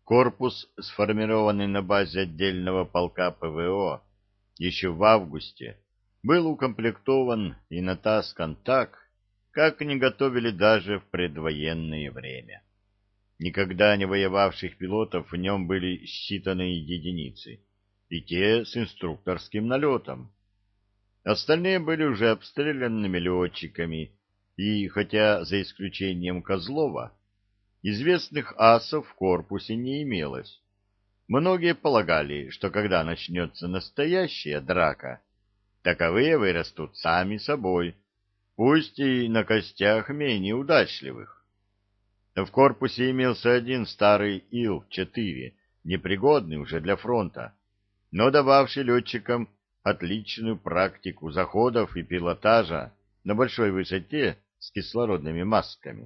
Корпус, сформированный на базе отдельного полка ПВО еще в августе, был укомплектован и натаскан так, как не готовили даже в предвоенное время. Никогда не воевавших пилотов в нем были считанные единицы, и те с инструкторским налетом. Остальные были уже обстрелянными летчиками, и, хотя за исключением Козлова, известных асов в корпусе не имелось. Многие полагали, что когда начнется настоящая драка, таковые вырастут сами собой, пусть и на костях менее удачливых. В корпусе имелся один старый Ил-4, непригодный уже для фронта, но дававший летчикам отличную практику заходов и пилотажа на большой высоте с кислородными масками.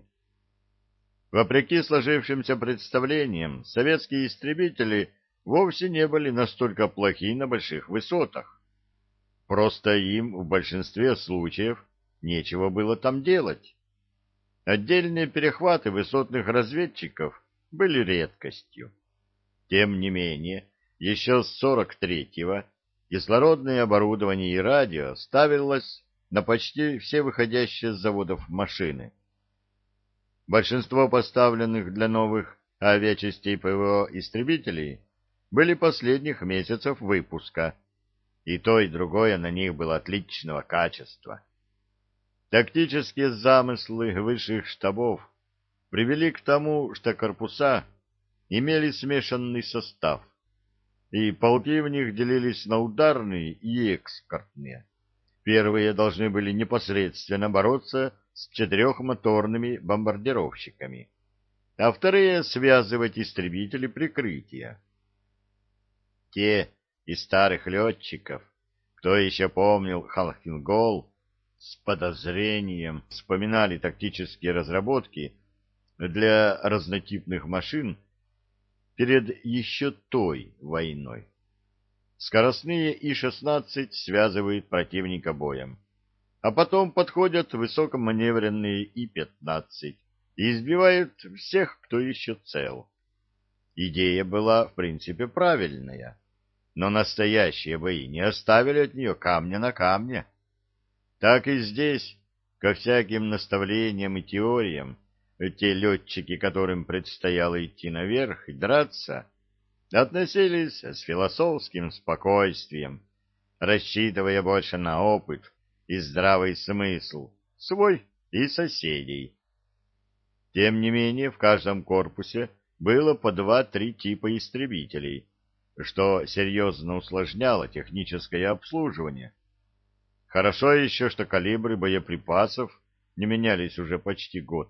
Вопреки сложившимся представлениям, советские истребители вовсе не были настолько плохи на больших высотах. Просто им в большинстве случаев нечего было там делать. Отдельные перехваты высотных разведчиков были редкостью. Тем не менее, еще с 43-го кислородное оборудование и радио ставилось на почти все выходящие с заводов машины. Большинство поставленных для новых авиачастей ПВО истребителей были последних месяцев выпуска, и то и другое на них было отличного качества. Тактические замыслы высших штабов привели к тому, что корпуса имели смешанный состав, и полки в них делились на ударные и эскортные. Первые должны были непосредственно бороться с четырехмоторными бомбардировщиками, а вторые — связывать истребители прикрытия. Те из старых летчиков, кто еще помнил Халхингол, с подозрением вспоминали тактические разработки для разнотипных машин перед еще той войной. Скоростные И-16 связывают противника боем, а потом подходят высокоманевренные И-15 и избивают всех, кто еще цел. Идея была, в принципе, правильная, но настоящие бои не оставили от нее камня на камне. Так и здесь, ко всяким наставлениям и теориям, те летчики, которым предстояло идти наверх и драться, относились с философским спокойствием, рассчитывая больше на опыт и здравый смысл свой и соседей. Тем не менее, в каждом корпусе было по 2-3 типа истребителей, что серьезно усложняло техническое обслуживание. Хорошо еще, что калибры боеприпасов не менялись уже почти год.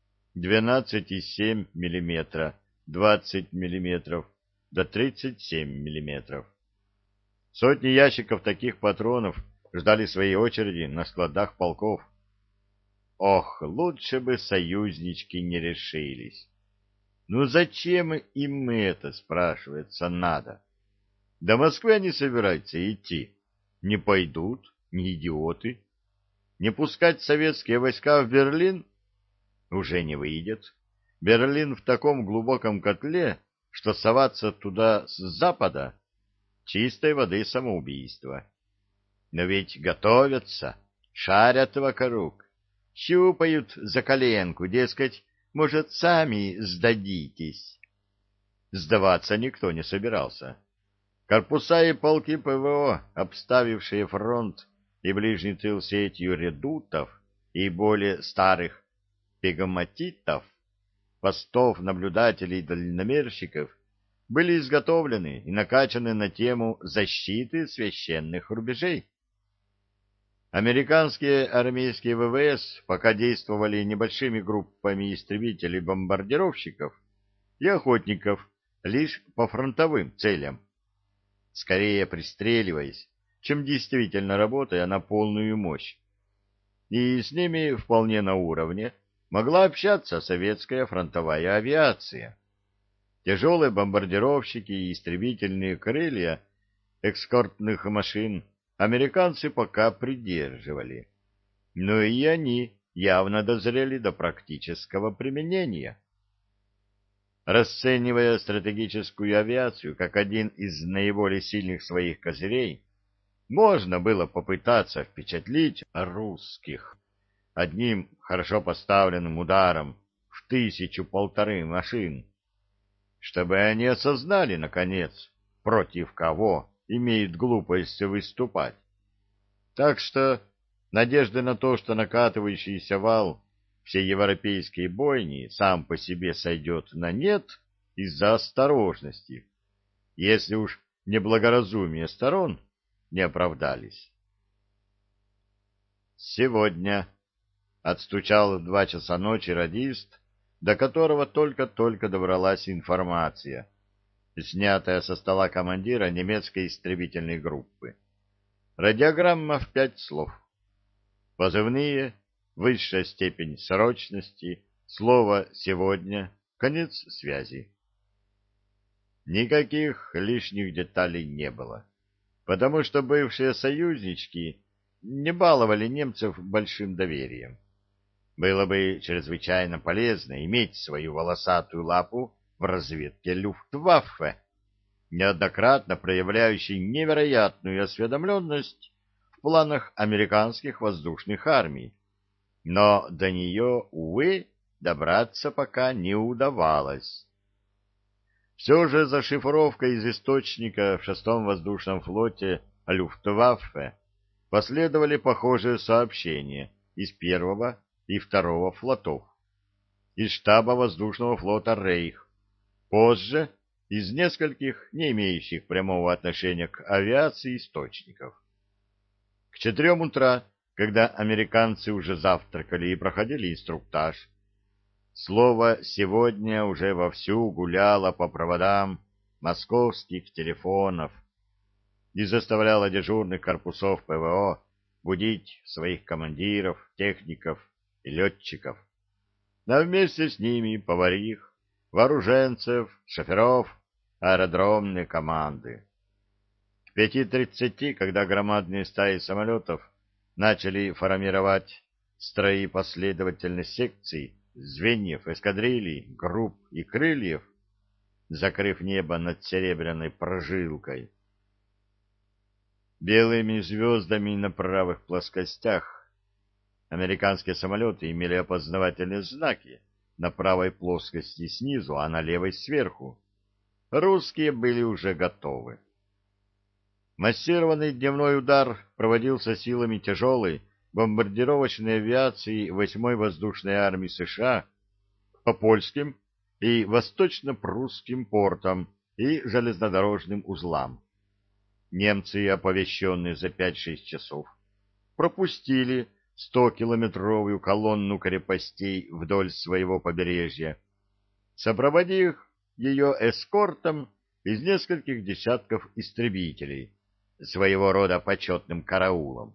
12,7 мм, 20 мм, до 37 мм. Сотни ящиков таких патронов ждали своей очереди на складах полков. Ох, лучше бы союзнички не решились. Ну зачем им это, спрашивается, надо? До Москвы они собираются идти. Не пойдут, не идиоты. Не пускать советские войска в Берлин? Уже не выйдет. Берлин в таком глубоком котле, что соваться туда с запада — чистой воды самоубийство. Но ведь готовятся, шарят вокруг, щупают за коленку, дескать, может, сами сдадитесь. Сдаваться никто не собирался. Корпуса и полки ПВО, обставившие фронт и ближний тыл сетью редутов и более старых пегматитов, постов наблюдателей и дальномерщиков, были изготовлены и накачаны на тему защиты священных рубежей. Американские армейские ВВС пока действовали небольшими группами истребителей-бомбардировщиков и охотников лишь по фронтовым целям, скорее пристреливаясь, чем действительно работая на полную мощь. И с ними вполне на уровне могла общаться советская фронтовая авиация. Тяжелые бомбардировщики и истребительные крылья эскортных машин американцы пока придерживали, но и они явно дозрели до практического применения. расценивая стратегическую авиацию как один из наиболее сильных своих козырей, можно было попытаться впечатлить русских одним хорошо поставленным ударом в 1000-1500 машин, чтобы они осознали, наконец, против кого имеют глупость выступать. Так что надежды на то, что накатывающийся вал всей европейской бойни сам по себе сойдет на нет из-за осторожности, если уж неблагоразумие сторон, не оправдались. Сегодня отстучал в 2 часа ночи радист, до которого только-только добралась информация, снятая со стола командира немецкой истребительной группы. Радиограмма в 5 слов. Позывные, высшая степень срочности, слово «сегодня», конец связи. Никаких лишних деталей не было, потому что бывшие союзнички не баловали немцев большим доверием. Было бы чрезвычайно полезно иметь свою волосатую лапу в разведке Люфтваффе, неоднократно проявляющей невероятную осведомленность в планах американских воздушных армий, но до нее, увы, добраться пока не удавалось. Все же за шифровкой из источника в 6-м воздушном флоте Люфтваффе последовали похожие сообщения из 1-го и 2-го флотов, из штаба воздушного флота Рейх, позже из нескольких не имеющих прямого отношения к авиации источников. К 4 утра, когда американцы уже завтракали и проходили инструктаж, слово «сегодня» уже вовсю гуляло по проводам московских телефонов и заставляло дежурных корпусов ПВО будить своих командиров, техников и летчиков, а вместе с ними поварих, вооруженцев, шоферов, аэродромные команды. К 5:30, когда громадные стаи самолетов начали формировать строи последовательных секций, звеньев, эскадрилий, групп и крыльев, закрыв небо над серебряной прожилкой, белыми звездами на правых плоскостях, американские самолеты имели опознавательные знаки на правой плоскости снизу, а на левой сверху. Русские были уже готовы. Массированный дневной удар проводился силами тяжелой бомбардировочной авиации 8-й воздушной армии США по польским и восточно-прусским портам и железнодорожным узлам. Немцы, оповещенные за 5-6 часов, пропустили 100-километровую колонну крепостей вдоль своего побережья, сопроводив ее эскортом из нескольких десятков истребителей, своего рода почетным караулом.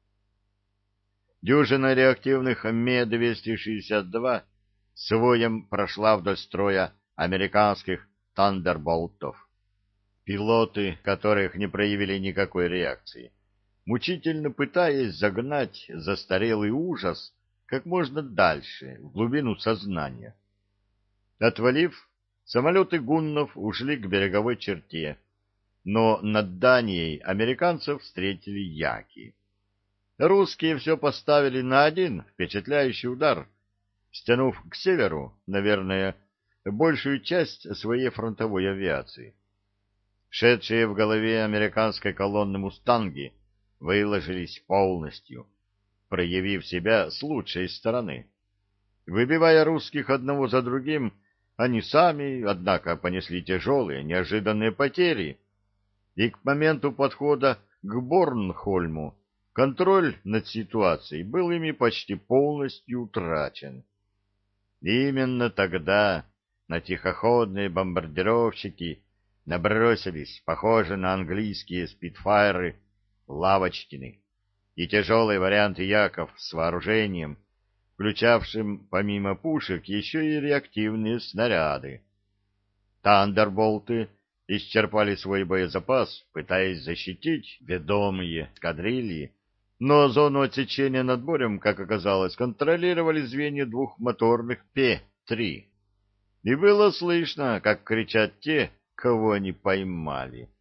Дюжина реактивных Ме-262 с воем прошла вдоль строя американских «Тандерболтов», пилоты которых не проявили никакой реакции, мучительно пытаясь загнать застарелый ужас как можно дальше, в глубину сознания. Отвалив, самолеты гуннов ушли к береговой черте, но над Данией американцев встретили яки. Русские все поставили на один впечатляющий удар, стянув к северу, наверное, большую часть своей фронтовой авиации. Шедшие в голове американской колонны «Мустанги» выложились полностью, проявив себя с лучшей стороны. Выбивая русских одного за другим, они сами, однако, понесли тяжелые, неожиданные потери, и к моменту подхода к Борнхольму контроль над ситуацией был ими почти полностью утрачен. И именно тогда на тихоходные бомбардировщики набросились, похожие на английские спитфайры, Лавочкины и тяжелые варианты Яков с вооружением, включавшим помимо пушек еще и реактивные снаряды. Тандерболты исчерпали свой боезапас, пытаясь защитить ведомые эскадрильи, но зону отсечения над морем, как оказалось, контролировали звенья двухмоторных П-3. и было слышно, как кричат те, кого они поймали.